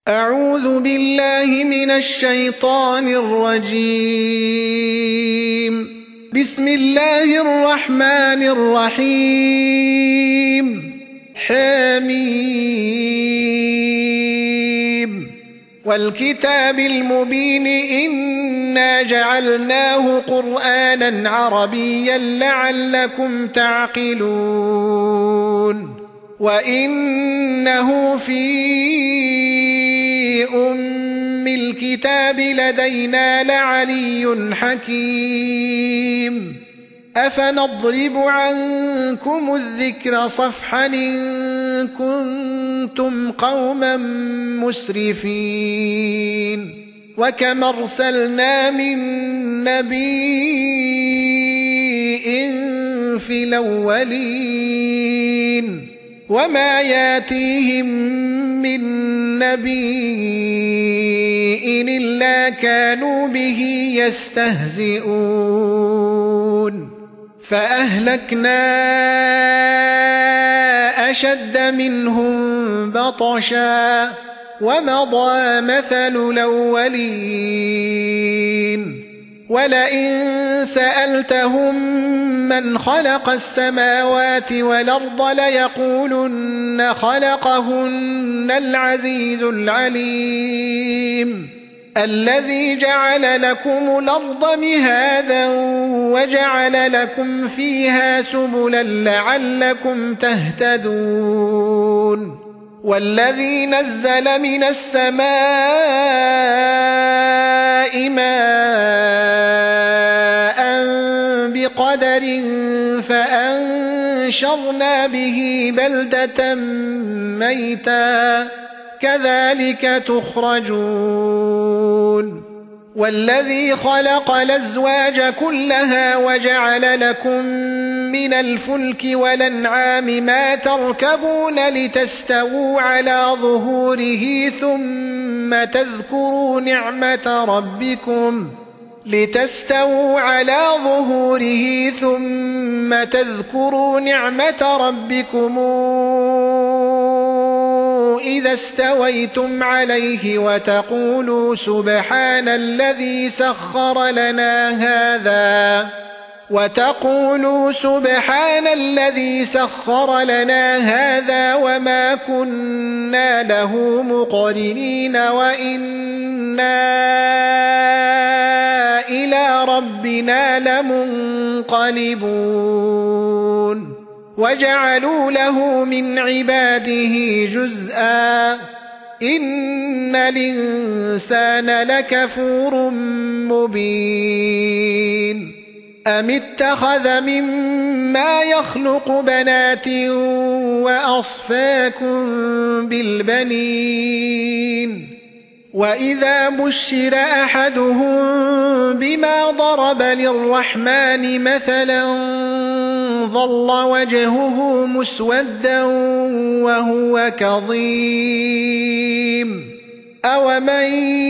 أعوذ بالله من الشيطان الرجيم. بسم الله الرحمن الرحيم. حميم والكتاب المبين إنا جعلناه قرآنا عربيا لعلكم تعقلون وإنه في أم الكتاب لدينا لعلي حكيم أفنضرب عنكم الذكر صفحا إن كنتم قوما مسرفين وكم أرسلنا من نبي في الأولين وما ياتيهم من نبي إلا كانوا به يستهزئون فأهلكنا أشد منهم بطشا ومضى مثل الأولين ولئن سألتهم من خلق السماوات والأرض ليقولن خلقهن العزيز العليم الذي جعل لكم الأرض مهادا وجعل لكم فيها سبلا لعلكم تهتدون والذي نزل من السماء ماء بقدر فأنشرنا به بلدة ميتا كذلك تخرجون والذي خلق الأزواج كلها وجعل لكم من الفلك والأنعام ما تركبون لتستووا على ظهوره ثم تذكروا نعمة ربكم إذا استويتم عليه وتقولوا سبحان الذي سخر لنا هذا وما كنا له مقرنين وإنا إلى ربنا لمنقلبون وجعلوا له من عباده جزءا إن الإنسان لكفور مبين أم اتخذ مما يخلق بنات وأصفاكم بالبنين وإذا بشر أحدهم بما ضرب للرحمن مثلا ظل وجهه مسودا وهو كظيم أومن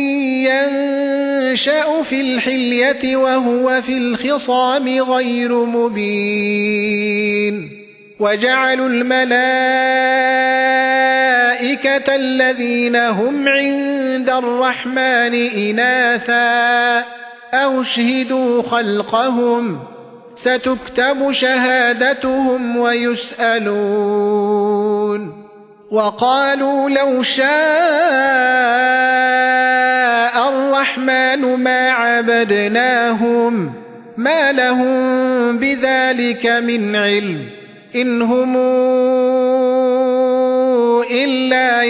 ينشأ في الحلية وهو في الخصام غير مبين وجعلوا الملائكة الذين هم عند الرحمن إناثا أو شهدوا خلقهم ستكتب شهادتهم ويسألون وقالوا لو شاء الرحمن ما عبدناهم ما لهم بذلك من علم إن هم إلا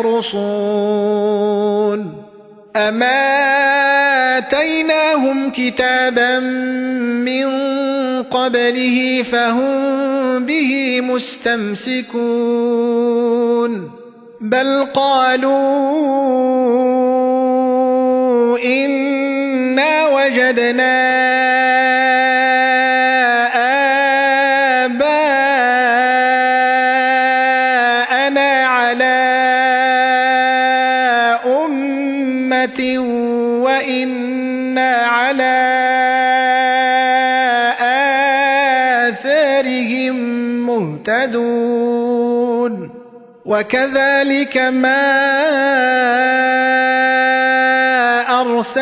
يخرصون أما آتيناهم كتابا من قبله فهم به مستمسكون بل قالوا إنا وجدنا آباءنا على أمة وإنا على آثارهم مهتدون وكذلك ما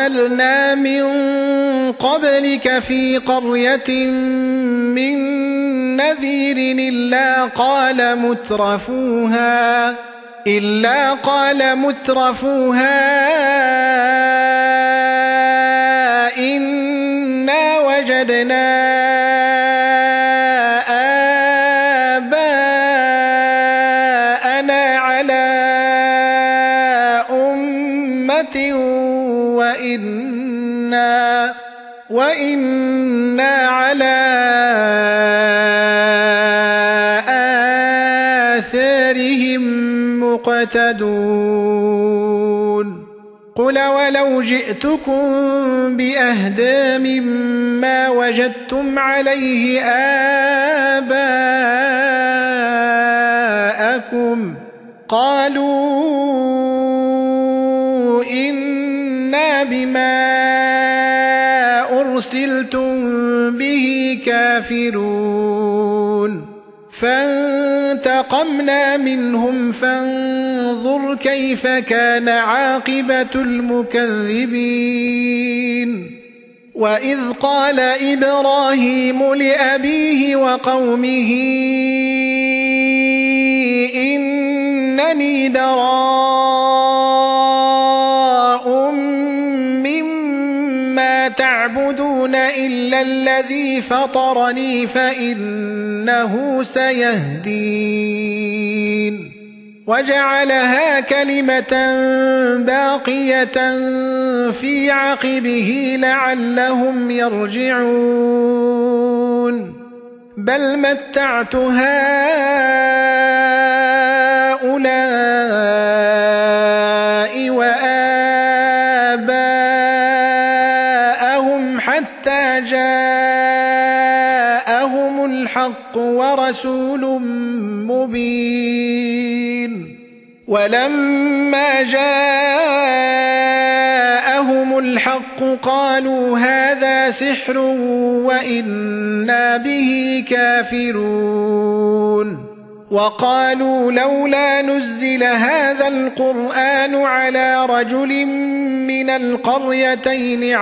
أرسلنا من قبلك في قرية من نذير إلا قال مترفوها إنا وجدنا آباءنا على أمة وإنا على آثارهم مقتدون قل ولو جئتكم بأهدى مما وجدتم عليه آباءكم قالوا إنا بما أرسلتم به كافرون فانتقمنا منهم فانظر كيف كان عاقبة المكذبين وإذ قال إبراهيم لأبيه وقومه إنني براء مما تعبدون إلا الذي فطرني فإنه سيهدين وجعلها كلمة باقية في عقبه لعلهم يرجعون بل متعت هؤلاء وآباءهم حتى جاءهم الحق ورسول مبين ولما جاءهم الحق قالوا هذا سحر وإنا به كافرون وقالوا لولا نزل هذا القرآن على رجل من القريتين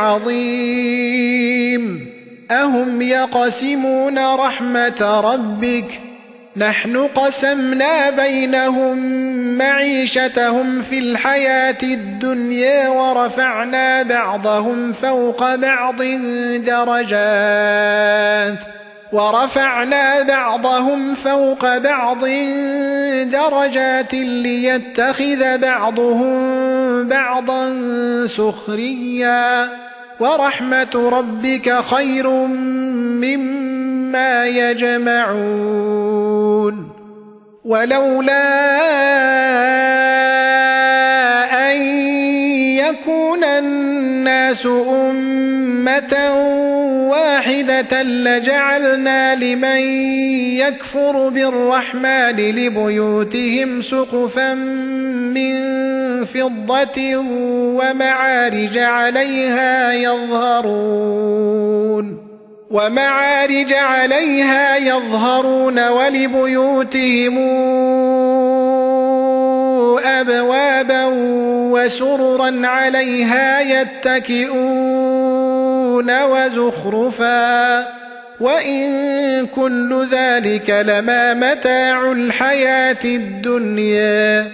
عظيم أهم يقسمون رحمة ربك نحن قسمنا بينهم معيشتهم في الحياة الدنيا ورفعنا بعضهم فوق بعض درجات ليتخذ بعضهم بعضا سخريا ورحمة ربك خير مما يجمعون ولولا أن يكون الناس أمة واحدة لجعلنا لمن يكفر بالرحمن لبيوتهم سقفا من فضة ومعارج عليها يظهرون ولبيوتهم أبوابا وسررا عليها يتكئون وزخرفا وإن كل ذلك لما متاع الحياة الدنيا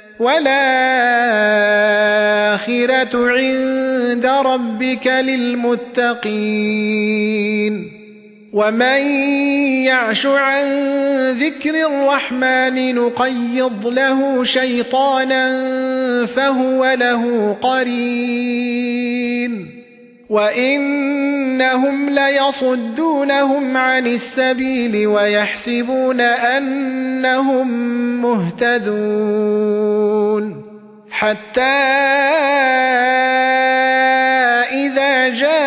والآخرة عند ربك للمتقين ومن يعش عن ذكر الرحمن نقيض له شيطانا فهو له قرين وإنهم ليصدونهم عن السبيل ويحسبون أنهم مهتدون حتى إذا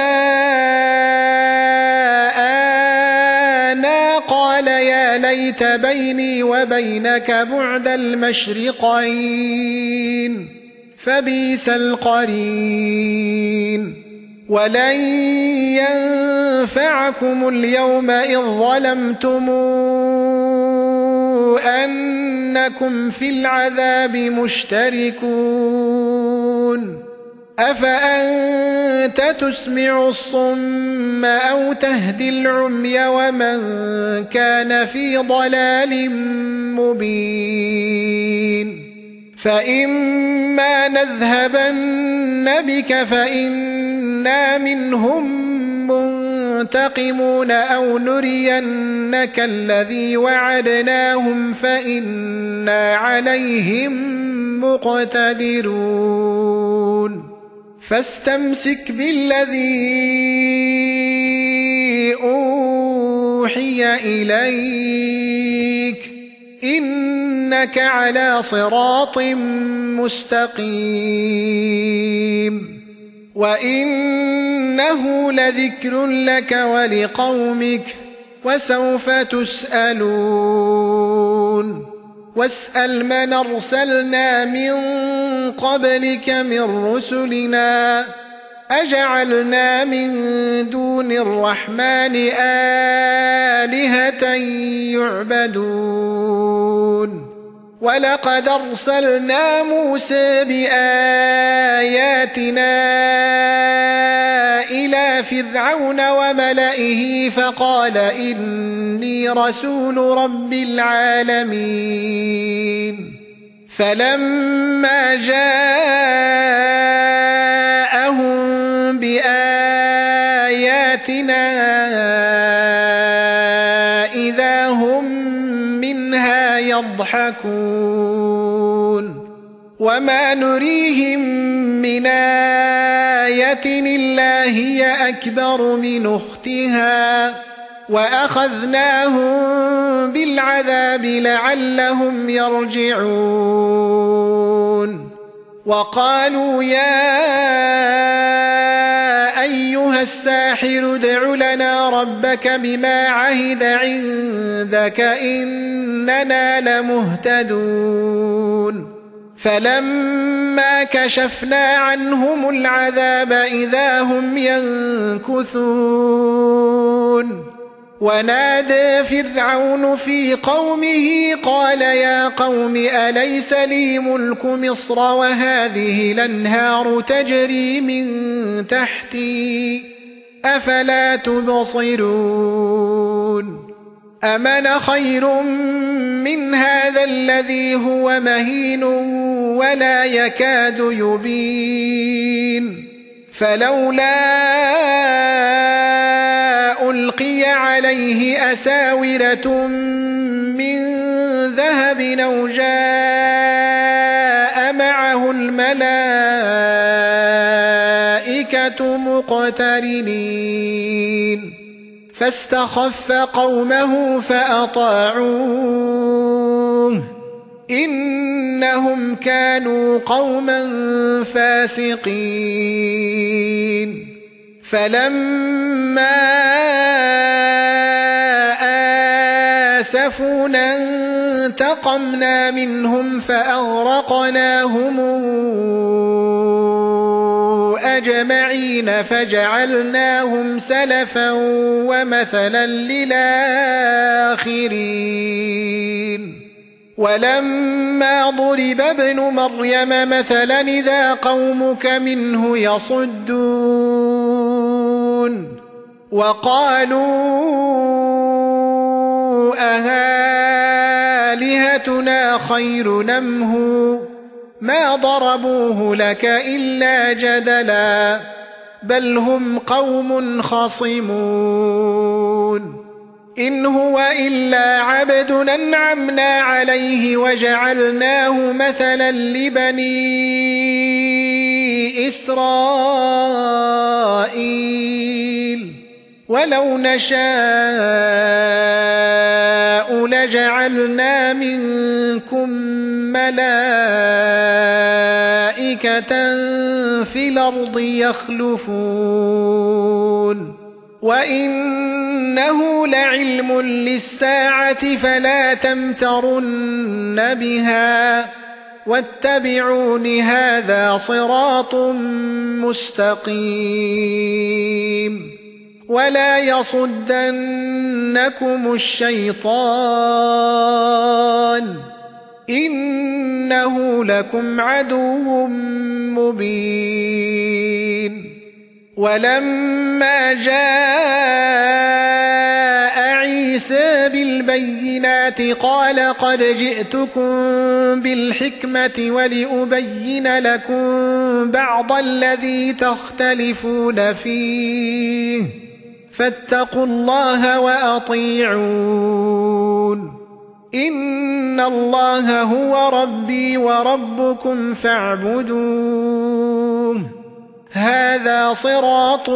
جاءنا قال يا ليت بيني وبينك بعد المشرقين فبئس القرين ولن ينفعكم اليوم إذ ظلمتم أنكم في العذاب مشتركون أفأنت تسمع الصم أو تهدي العمي ومن كان في ضلال مبين فإما نذهبن بك فإنا منهم منتقمون أو نرينك الذي وعدناهم فإنا عليهم مقتدرون فاستمسك بالذي أوحي إليك إنك على صراط مستقيم وإنه لذكر لك ولقومك وسوف تسألون واسأل من أرسلنا من قبلك من رسلنا أجعلنا من دون الرحمن آلهة يعبدون ولقد أرسلنا موسى بآياتنا إلى فرعون وملئه فقال إني رسول رب العالمين فلما جاءهم بآياتنا إذا هم منها يضحكون وما نريهم من آية إلا هي أكبر من أختها وأخذناهم بالعذاب لعلهم يرجعون وقالوا يا أيها الساحر ادع لنا ربك بما عهد عندك إننا لمهتدون فلما كشفنا عنهم العذاب إذا هم ينكثون ونادى فرعون في قومه قال يا قوم أليس لي ملك مصر وهذه الأنهار تجري من تحتي أفلا تبصرون أمن خير من هذا الذي هو مهين ولا يكاد يبين فلولا ألقي عليه أساورة من ذهب أو جاء معه الملائكة مقترنين فاستخف قومه فأطاعوه إنهم كانوا قوما فاسقين فلما آسفونا انتقمنا منهم فأغرقناهم أجمعين فجعلناهم سلفا ومثلا للآخرين ولما ضرب ابن مريم مثلا إذا قومك منه يصدون وقالوا أهالهتنا خير نمه ما ضربوه لك إلا جدلا بل هم قوم خصمون إن هو إلا عبد أنعمنا عليه وجعلناه مثلا لبني إسرائيل ولو نشاء لجعلنا منكم ملائكة في الأرض يخلفون وإنه لعلم للساعة فلا تمترن بها واتبعون هذا صراط مستقيم ولا يصدنكم الشيطان إنه لكم عدو مبين ولما جاء عيسى بالبينات قال قد جئتكم بالحكمة ولأبين لكم بعض الذي تختلفون فيه فاتقوا الله وأطيعون إن الله هو ربي وربكم فاعبدوه هذا صراط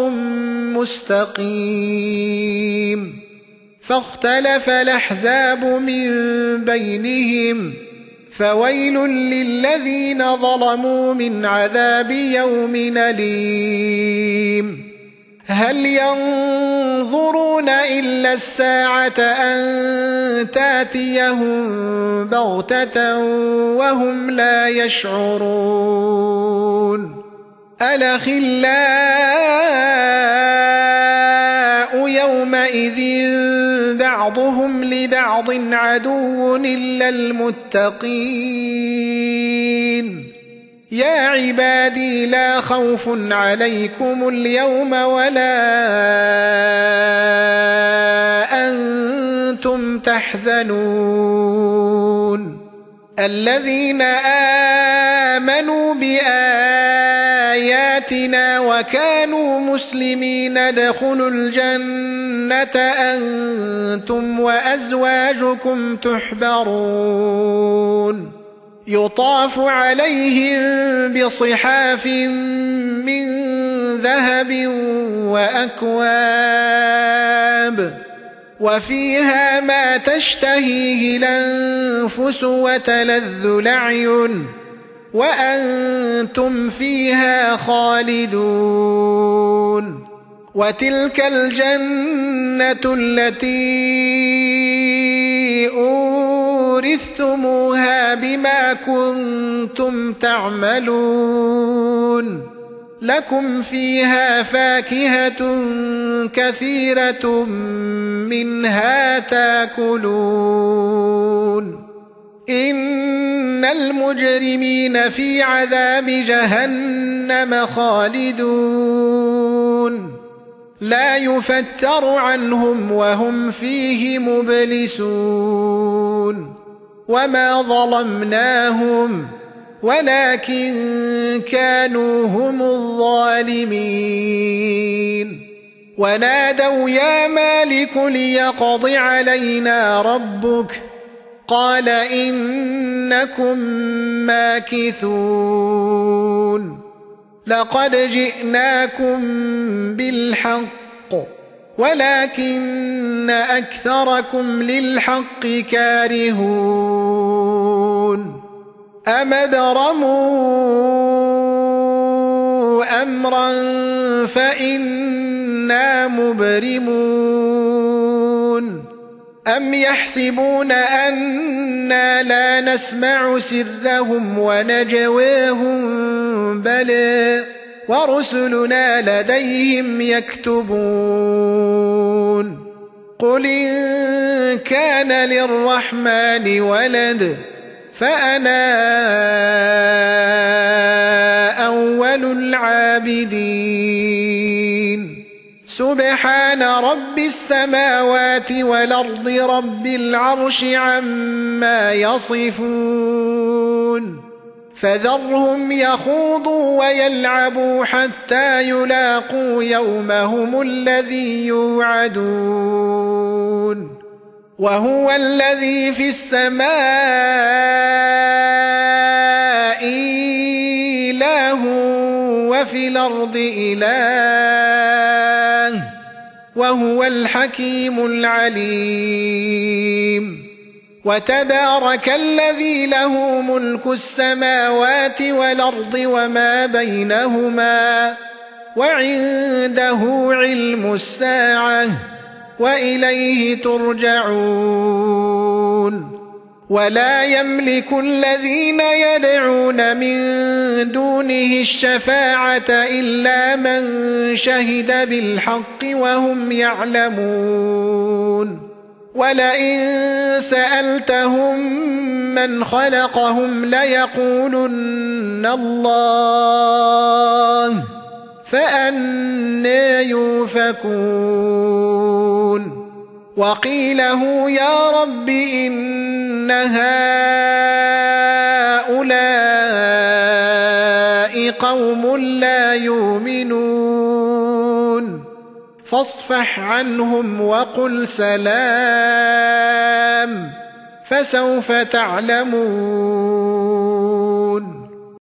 مستقيم فاختلف الأحزاب من بينهم فويل للذين ظلموا من عذاب يوم أليم هل ينظرون إلا الساعة أن تأتيهم بغتة وهم لا يشعرون الأخلاء يومئذ بعضهم لبعض عدو إلا المتقين يا عبادي لا خوف عليكم اليوم ولا أنتم تحزنون الذين آمنوا بآياتنا وكانوا مسلمين ادخلوا الجنة أنتم وأزواجكم تحبرون يطاف عليهم بصحاف من ذهب وأكواب وفيها ما تشتهيه الأنفس وتلذ الأعين وأنتم فيها خالدون وتلك الجنة التي أورثتموها بما كنتم تعملون لكم فيها فاكهة كثيرة منها تاكلون إن المجرمين في عذاب جهنم خالدون لا يفتر عنهم وهم فيه مبلسون وما ظلمناهم ولكن كانوا هم الظالمين ونادوا يا مالك ليقض علينا ربك قال إنكم ماكثون لقد جئناكم بالحق ولكن أكثركم للحق كارهون أم ابرموا أمرا فإنا مبرمون أم يحسبون أنا لا نسمع سرهم ونجواهم بلى ورسلنا لديهم يكتبون قل إن كان للرحمن ولد فأنا أول العابدين سبحان رب السماوات والأرض رب العرش عما يصفون فذرهم يخوضوا ويلعبوا حتى يلاقوا يومهم الذي يوعدون وهو الذي في السماء إله وفي الأرض إله وهو الحكيم العليم وتبارك الذي له ملك السماوات والأرض وما بينهما وعنده علم الساعة وإليه ترجعون ولا يملك الذين يدعون من دونه الشفاعة إلا من شهد بالحق وهم يعلمون ولئن سألتهم من خلقهم ليقولن الله فأنى يؤفكون وقيله يا رب إن هؤلاء قوم لا يؤمنون فاصفح عنهم وقل سلام فسوف تعلمون